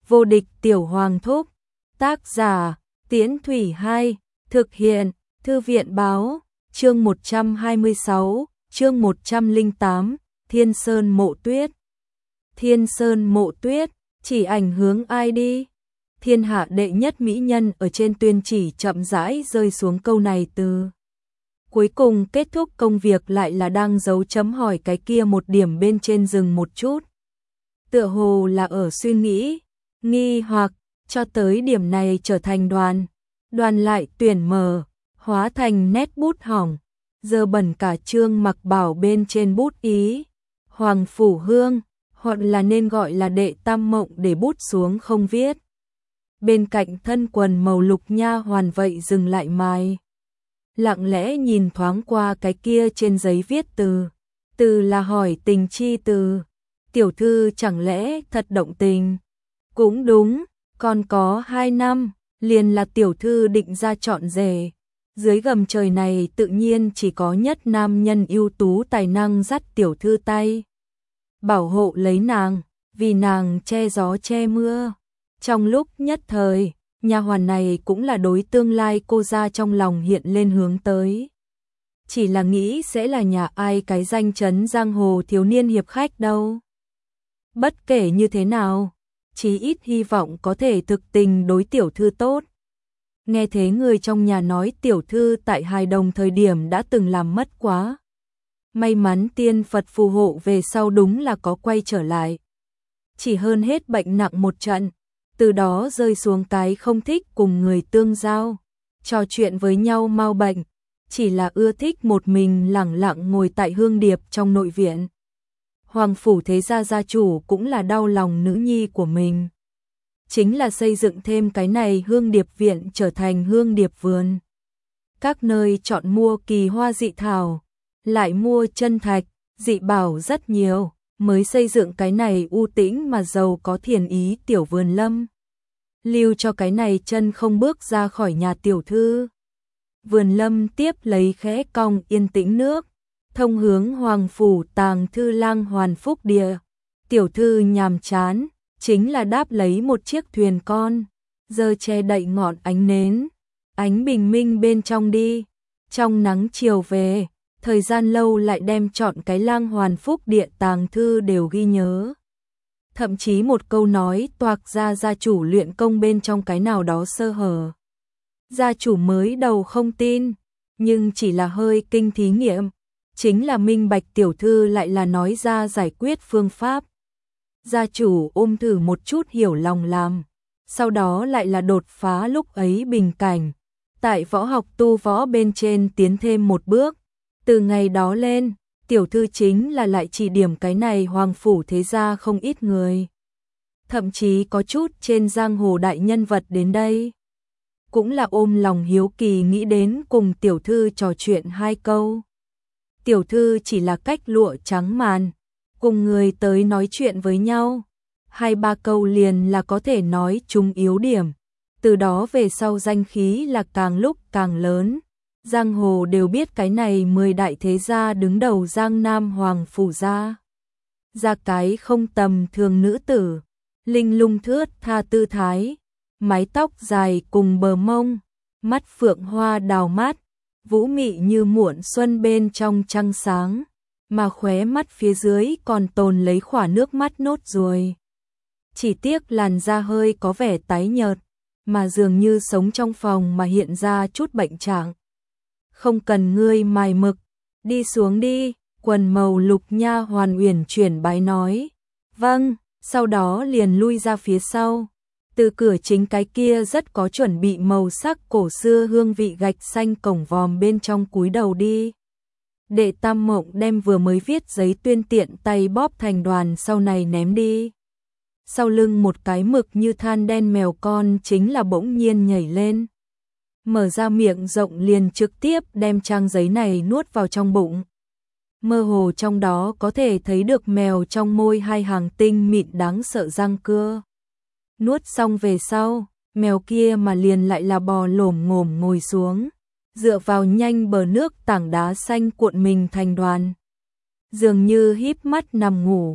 Vô địch tiểu hoàng thúc. Tác giả, Tiễn Thủy 2, thực hiện, Thư viện báo, chương 126, chương 108, Thiên Sơn Mộ Tuyết. Thiên Sơn Mộ Tuyết, chỉ ảnh hướng ai đi? Thiên hạ đệ nhất mỹ nhân ở trên tuyên chỉ chậm rãi rơi xuống câu này từ. Cuối cùng kết thúc công việc lại là đang dấu chấm hỏi cái kia một điểm bên trên dừng một chút. Tựa hồ là ở suy nghĩ, nghi hoặc, cho tới điểm này trở thành đoàn lại tuyển mờ, hóa thành nét bút hỏng, giờ bẩn cả chương mặc bảo bên trên bút ý. Hoàng Phủ Hương, hoặc là nên gọi là Đệ Tam Mộng để bút xuống không viết. Bên cạnh thân quần màu lục nha hoàn vậy dừng lại mài. Lặng lẽ nhìn thoáng qua cái kia trên giấy viết từ là hỏi tình chi từ. Tiểu thư chẳng lẽ thật động tình? Cũng đúng, còn có 2 năm, liền là tiểu thư định ra chọn rể. Dưới gầm trời này tự nhiên chỉ có nhất nam nhân ưu tú tài năng dắt tiểu thư tay. Bảo hộ lấy nàng, vì nàng che gió che mưa. Trong lúc nhất thời, nha hoàn này cũng là đối tương lai cô ra trong lòng hiện lên hướng tới. Chỉ là nghĩ sẽ là nhà ai cái danh chấn giang hồ thiếu niên hiệp khách đâu. Bất kể như thế nào, chí ít hy vọng có thể thực tình đối tiểu thư tốt. Nghe thế người trong nhà nói tiểu thư tại hài đồng thời điểm đã từng làm mất quá. May mắn tiên Phật phù hộ về sau đúng là có quay trở lại. Chỉ hơn hết bệnh nặng một trận, từ đó rơi xuống cái không thích cùng người tương giao, trò chuyện với nhau mau bệnh, chỉ là ưa thích một mình lẳng lặng ngồi tại hương điệp trong nội viện. Hoàng phủ thế gia gia chủ cũng là đau lòng nữ nhi của mình. Chính là xây dựng thêm cái này hương điệp viện trở thành hương điệp vườn. Các nơi chọn mua kỳ hoa dị thảo, lại mua chân thạch, dị bảo rất nhiều, mới xây dựng cái này u tĩnh mà giàu có thiền ý tiểu vườn lâm. Lưu cho cái này chân không bước ra khỏi nhà tiểu thư. Vườn lâm tiếp lấy khẽ cong yên tĩnh nước, thông hướng hoàng phủ tàng thư lang hoàn phúc địa. Tiểu thư nhàm chán, chính là đáp lấy một chiếc thuyền con, giờ che đậy ngọn ánh nến, ánh bình minh bên trong đi. Trong nắng chiều về, thời gian lâu lại đem chọn cái lang hoàn phúc địa tàng thư đều ghi nhớ. Thậm chí một câu nói toạc ra gia chủ luyện công bên trong cái nào đó sơ hở. Gia chủ mới đầu không tin, nhưng chỉ là hơi kinh thí nghiệm, chính là minh bạch tiểu thư lại là nói ra giải quyết phương pháp. Gia chủ ôm thử một chút hiểu lòng làm, sau đó lại là đột phá lúc ấy bình cảnh, tại võ học tu võ bên trên tiến thêm một bước. Từ ngày đó lên, tiểu thư chính là lại chỉ điểm cái này hoàng phủ thế gia không ít người. Thậm chí có chút trên giang hồ đại nhân vật đến đây. Cũng là ôm lòng hiếu kỳ nghĩ đến cùng tiểu thư trò chuyện 2 câu. Tiểu thư chỉ là cách lụa trắng màn, cùng người tới nói chuyện với nhau. 2-3 câu liền là có thể nói chúng yếu điểm. Từ đó về sau danh khí là càng lúc càng lớn. Giang hồ đều biết cái này 10 đại thế gia đứng đầu Giang Nam Hoàng phủ gia. Ra cái không tầm thường nữ tử, linh lung thướt tha tư thái, mái tóc dài cùng bờ mông, mắt phượng hoa đào mát, vũ mị như muộn xuân bên trong trăng sáng, mà khóe mắt phía dưới còn tồn lấy khỏa nước mắt nốt ruồi. Chỉ tiếc làn da hơi có vẻ tái nhợt, mà dường như sống trong phòng mà hiện ra chút bệnh trạng. Không cần ngươi mài mực, đi xuống đi, quần màu lục nha hoàn uyển chuyển bái nói. Vâng, sau đó liền lui ra phía sau. Từ cửa chính cái kia rất có chuẩn bị màu sắc cổ xưa hương vị gạch xanh cổng vòm bên trong cúi đầu đi. Đệ Tam Mộng đem vừa mới viết giấy tuyên tiện tay bóp thành đoàn sau này ném đi. Sau lưng một cái mực như than đen mèo con chính là bỗng nhiên nhảy lên. Mở ra miệng rộng liền trực tiếp đem trang giấy này nuốt vào trong bụng. Mơ hồ trong đó có thể thấy được mèo trong môi 2 hàng tinh mịn đáng sợ răng cưa. Nuốt xong về sau, mèo kia mà liền lại là bò lổm ngổm ngồi xuống, dựa vào nhanh bờ nước tảng đá xanh cuộn mình thành đoàn. Dường như híp mắt nằm ngủ,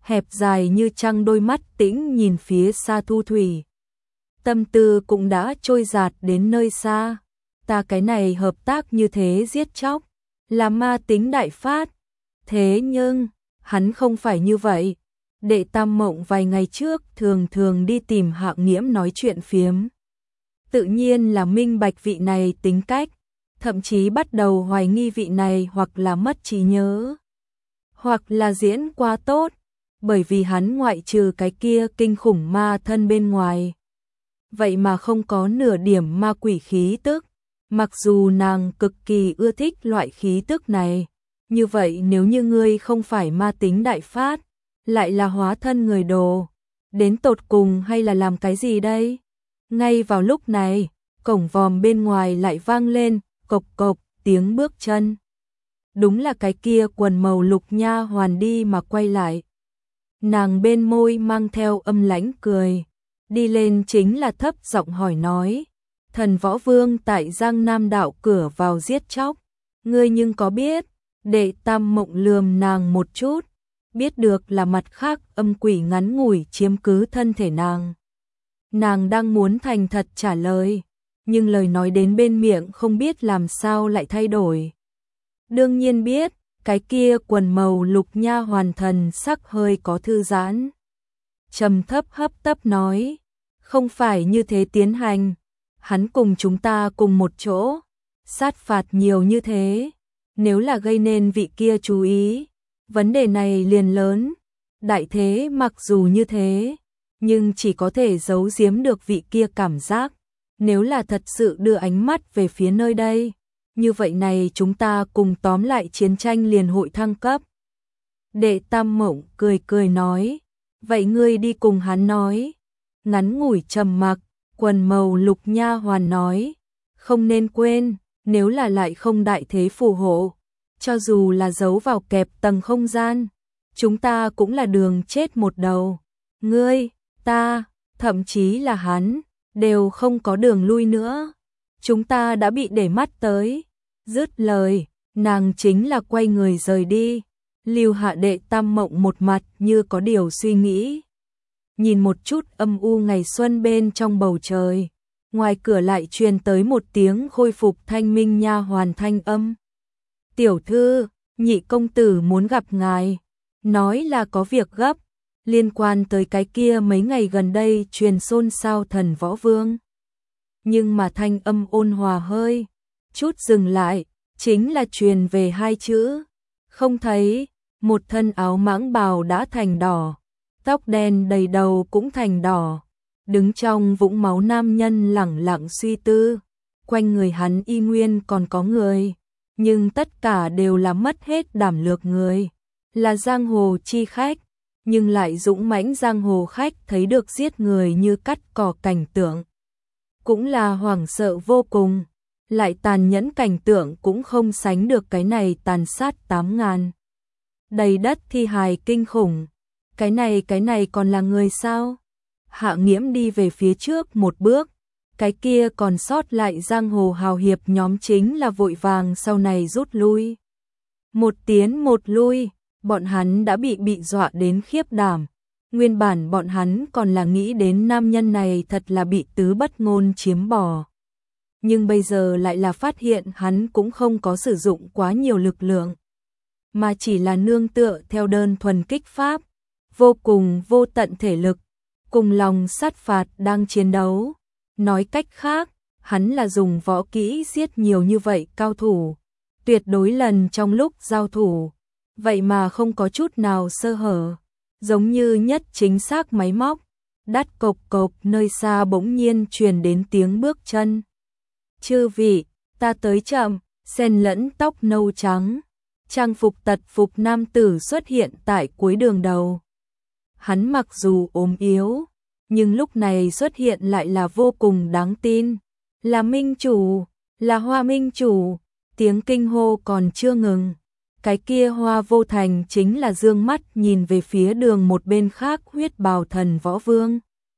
hẹp dài như trăng đôi mắt tĩnh nhìn phía xa thu thủy. Tâm tư cũng đã trôi dạt đến nơi xa. Ta cái này hợp tác như thế giết chóc, là ma tính đại phát. Thế nhưng, hắn không phải như vậy. Đệ Tam Mộng vài ngày trước thường thường đi tìm Hạ Nghiễm nói chuyện phiếm. Tự nhiên là minh bạch vị này tính cách, thậm chí bắt đầu hoài nghi vị này hoặc là mất trí nhớ, hoặc là diễn quá tốt, bởi vì hắn ngoại trừ cái kia kinh khủng ma thân bên ngoài. Vậy mà không có nửa điểm ma quỷ khí tức, mặc dù nàng cực kỳ ưa thích loại khí tức này. Như vậy nếu như ngươi không phải ma tính đại phát, lại là hóa thân người đồ, đến tột cùng hay là làm cái gì đây? Ngay vào lúc này, cổng vòm bên ngoài lại vang lên, cộc cộc, tiếng bước chân. Đúng là cái kia quần màu lục nha hoàn đi mà quay lại. Nàng bên môi mang theo âm lãnh cười, đi lên chính là thấp giọng hỏi nói, Thần Võ Vương tại Giang Nam đạo cửa vào giết chóc, ngươi nhưng có biết? Đệ Tam Mộng lườm nàng một chút, biết được là mặt khác âm quỷ ngắn ngủi chiếm cứ thân thể nàng. Nàng đang muốn thành thật trả lời, nhưng lời nói đến bên miệng không biết làm sao lại thay đổi. Đương nhiên biết, cái kia quần màu lục nha hoàn thần sắc hơi có thư giãn. Trầm thấp hấp tấp nói, không phải như thế tiến hành, hắn cùng chúng ta cùng một chỗ, sát phạt nhiều như thế, nếu là gây nên vị kia chú ý, vấn đề này liền lớn. Đại thế mặc dù như thế, nhưng chỉ có thể giấu giếm được vị kia cảm giác. Nếu là thật sự đưa ánh mắt về phía nơi đây, như vậy này chúng ta cùng tóm lại chiến tranh liền hội thăng cấp. Đệ Tam Mộng cười cười nói, vậy ngươi đi cùng hắn nói. Ngắn ngủi trầm mặc, quần màu lục nha hoàn nói, không nên quên, nếu là lại không đại thế phù hộ, cho dù là giấu vào kẹp tầng không gian, chúng ta cũng là đường chết một đầu. Ngươi, ta, thậm chí là hắn, đều không có đường lui nữa. Chúng ta đã bị để mắt tới. Dứt lời, nàng chính là quay người rời đi. Lưu Hạ Đệ Tam Mộng một mặt như có điều suy nghĩ. Nhìn một chút âm u ngày xuân bên trong bầu trời, ngoài cửa lại truyền tới một tiếng khôi phục thanh minh nha hoàn thanh âm. Tiểu thư, nhị công tử muốn gặp ngài, nói là có việc gấp, liên quan tới cái kia mấy ngày gần đây truyền xôn xao Thần Võ Vương. Nhưng mà thanh âm ôn hòa hơi chút dừng lại, chính là truyền về hai chữ, không thấy. Một thân áo mãng bào đã thành đỏ, tóc đen đầy đầu cũng thành đỏ, đứng trong vũng máu nam nhân lẳng lặng suy tư. Quanh người hắn y nguyên còn có người, nhưng tất cả đều là mất hết đảm lược người, là giang hồ chi khách, nhưng lại dũng mãnh giang hồ khách thấy được giết người như cắt cỏ cảnh tượng, cũng là hoảng sợ vô cùng, lại tàn nhẫn cảnh tượng cũng không sánh được cái này tàn sát 8.000. Đầy đất thi hài kinh khủng, cái này còn là người sao? Hạ Nghiễm đi về phía trước một bước, cái kia còn sót lại giang hồ hào hiệp nhóm chính là vội vàng sau này rút lui. Một tiến một lui, bọn hắn đã bị dọa đến khiếp đảm. Nguyên bản bọn hắn còn là nghĩ đến nam nhân này thật là bị tứ bất ngôn chiếm bỏ. Nhưng bây giờ lại là phát hiện hắn cũng không có sử dụng quá nhiều lực lượng, mà chỉ là nương tựa theo đơn thuần kích pháp, vô cùng vô tận thể lực, cùng lòng sát phạt đang chiến đấu. Nói cách khác, hắn là dùng võ kỹ giết nhiều như vậy cao thủ, tuyệt đối lần trong lúc giao thủ, vậy mà không có chút nào sơ hở, giống như nhất chính xác máy móc. Đắt cộc cộc nơi xa bỗng nhiên truyền đến tiếng bước chân. Chư vị, ta tới chậm, xen lẫn tóc nâu trắng, trang phục tật phục nam tử xuất hiện tại cuối đường đầu. Hắn mặc dù ốm yếu, nhưng lúc này xuất hiện lại là vô cùng đáng tin. Là minh chủ, là Hoa minh chủ. Tiếng kinh hô còn chưa ngừng, cái kia Hoa Vô Thành chính là dương mắt nhìn về phía đường một bên khác huyết bào Thần Võ Vương.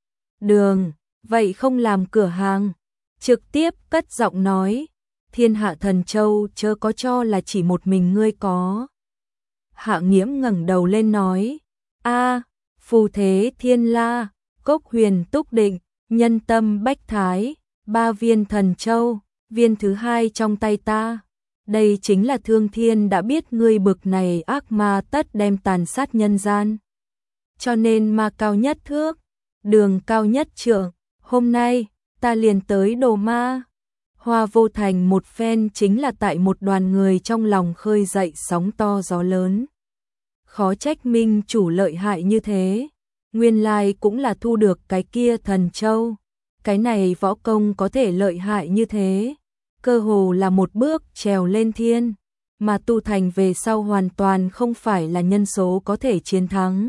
Đường, vậy không làm cửa hàng, trực tiếp cất giọng nói, Thiên Hạ Thần Châu chớ có cho là chỉ một mình ngươi có. Hạ Nghiễm ngẩng đầu lên nói, A. Phù thế thiên la, cốc huyền túc định, nhân tâm bách thái, 3 viên thần châu, viên thứ 2 trong tay ta. Đây chính là Thương Thiên đã biết ngươi bực này ác ma tất đem tàn sát nhân gian. Cho nên ma cao nhất thước, đường cao nhất trượng, hôm nay ta liền tới đồ ma. Hoa Vô Thành một phen chính là tại một đoàn người trong lòng khơi dậy sóng to gió lớn. Khó trách minh chủ lợi hại như thế, nguyên lai cũng là thu được cái kia thần châu. Cái này võ công có thể lợi hại như thế, cơ hồ là một bước trèo lên thiên, mà tu thành về sau hoàn toàn không phải là nhân số có thể chiến thắng.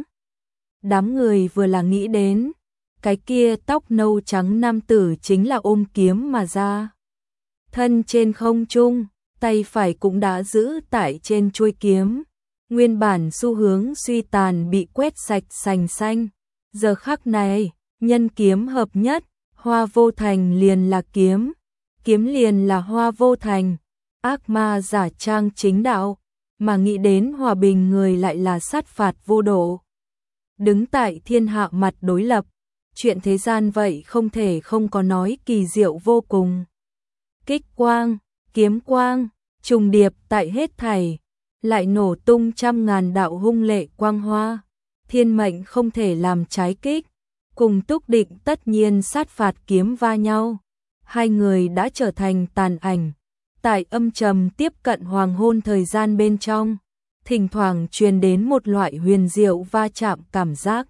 Đám người vừa là nghĩ đến, cái kia tóc nâu trắng nam tử chính là ôm kiếm mà ra. Thân trên không trung, tay phải cũng đã giữ tại trên chuôi kiếm. Nguyên bản xu hướng suy tàn bị quét sạch sành xanh. Giờ khắc này, nhân kiếm hợp nhất, Hoa Vô Thành liền là kiếm. Kiếm liền là Hoa Vô Thành. Ác ma giả trang chính đạo, mà nghĩ đến hòa bình người lại là sát phạt vô độ. Đứng tại thiên hạ mặt đối lập, chuyện thế gian vậy không thể không có nói kỳ diệu vô cùng. Kích quang, kiếm quang, trùng điệp tại hết thảy, lại nổ tung trăm ngàn đạo hung lệ quang hoa. Thiên mệnh không thể làm trái kích, cùng túc định tất nhiên sát phạt kiếm va nhau. Hai người đã trở thành tàn ảnh, tại âm trầm tiếp cận hoàng hôn thời gian bên trong, thỉnh thoảng truyền đến một loại huyền diệu va chạm cảm giác.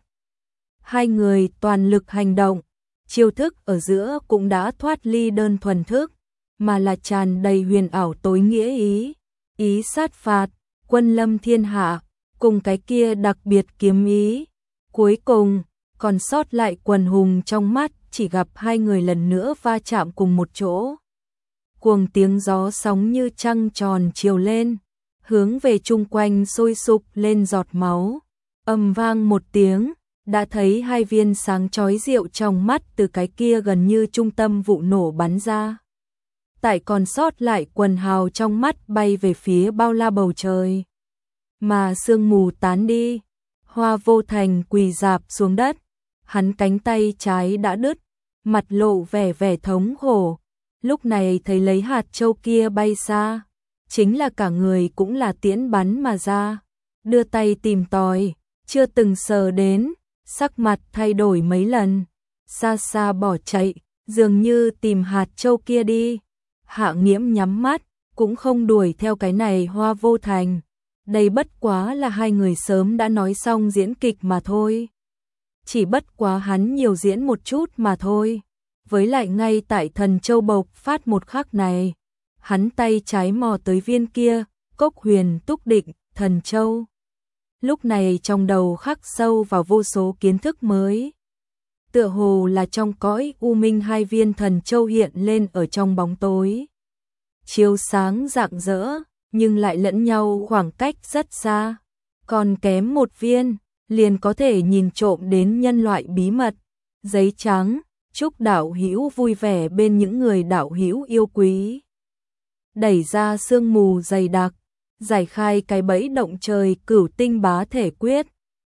Hai người toàn lực hành động, chiêu thức ở giữa cũng đã thoát ly đơn thuần thức, mà là tràn đầy huyền ảo tối nghĩa ý, ý sát phạt, quân lâm thiên hạ, cùng cái kia đặc biệt kiếm ý. Cuối cùng, còn sót lại quần hùng trong mắt chỉ gặp hai người lần nữa va chạm cùng một chỗ. Cuồng tiếng gió sóng như trăng tròn chiều lên, hướng về chung quanh sôi sục lên giọt máu. Ầm vang một tiếng, đã thấy hai viên sáng chói rượu trong mắt từ cái kia gần như trung tâm vụ nổ bắn ra. Tại còn sót lại quần hào trong mắt bay về phía bao la bầu trời. Mà sương mù tán đi, Hoa Vô Thành quỳ rạp xuống đất, hắn cánh tay trái đã đứt, mặt lộ vẻ vẻ thống khổ. Lúc này thấy lấy hạt châu kia bay xa, chính là cả người cũng là tiễn bắn mà ra, đưa tay tìm tòi, chưa từng sờ đến, sắc mặt thay đổi mấy lần, xa xa bỏ chạy, dường như tìm hạt châu kia đi. Hạ Nghiễm nhắm mắt, cũng không đuổi theo cái này Hoa Vô Thành. Đây bất quá là hai người sớm đã nói xong diễn kịch mà thôi. Chỉ bất quá hắn nhiều diễn một chút mà thôi. Với lại ngay tại thần châu bộc phát một khắc này, hắn tay trái mò tới viên kia, cốc huyền túc định, thần châu. Lúc này trong đầu khắc sâu vào vô số kiến thức mới. Tựa hồ là trong cõi u minh hai viên thần châu hiện lên ở trong bóng tối. Chiếu sáng rạng rỡ, nhưng lại lẫn nhau khoảng cách rất xa. Còn kém một viên, liền có thể nhìn trộm đến nhân loại bí mật. Giấy trắng, chúc đạo hữu vui vẻ bên những người đạo hữu yêu quý. Đẩy ra sương mù dày đặc, giải khai cái bẫy động trời cửu tinh bá thể quyết.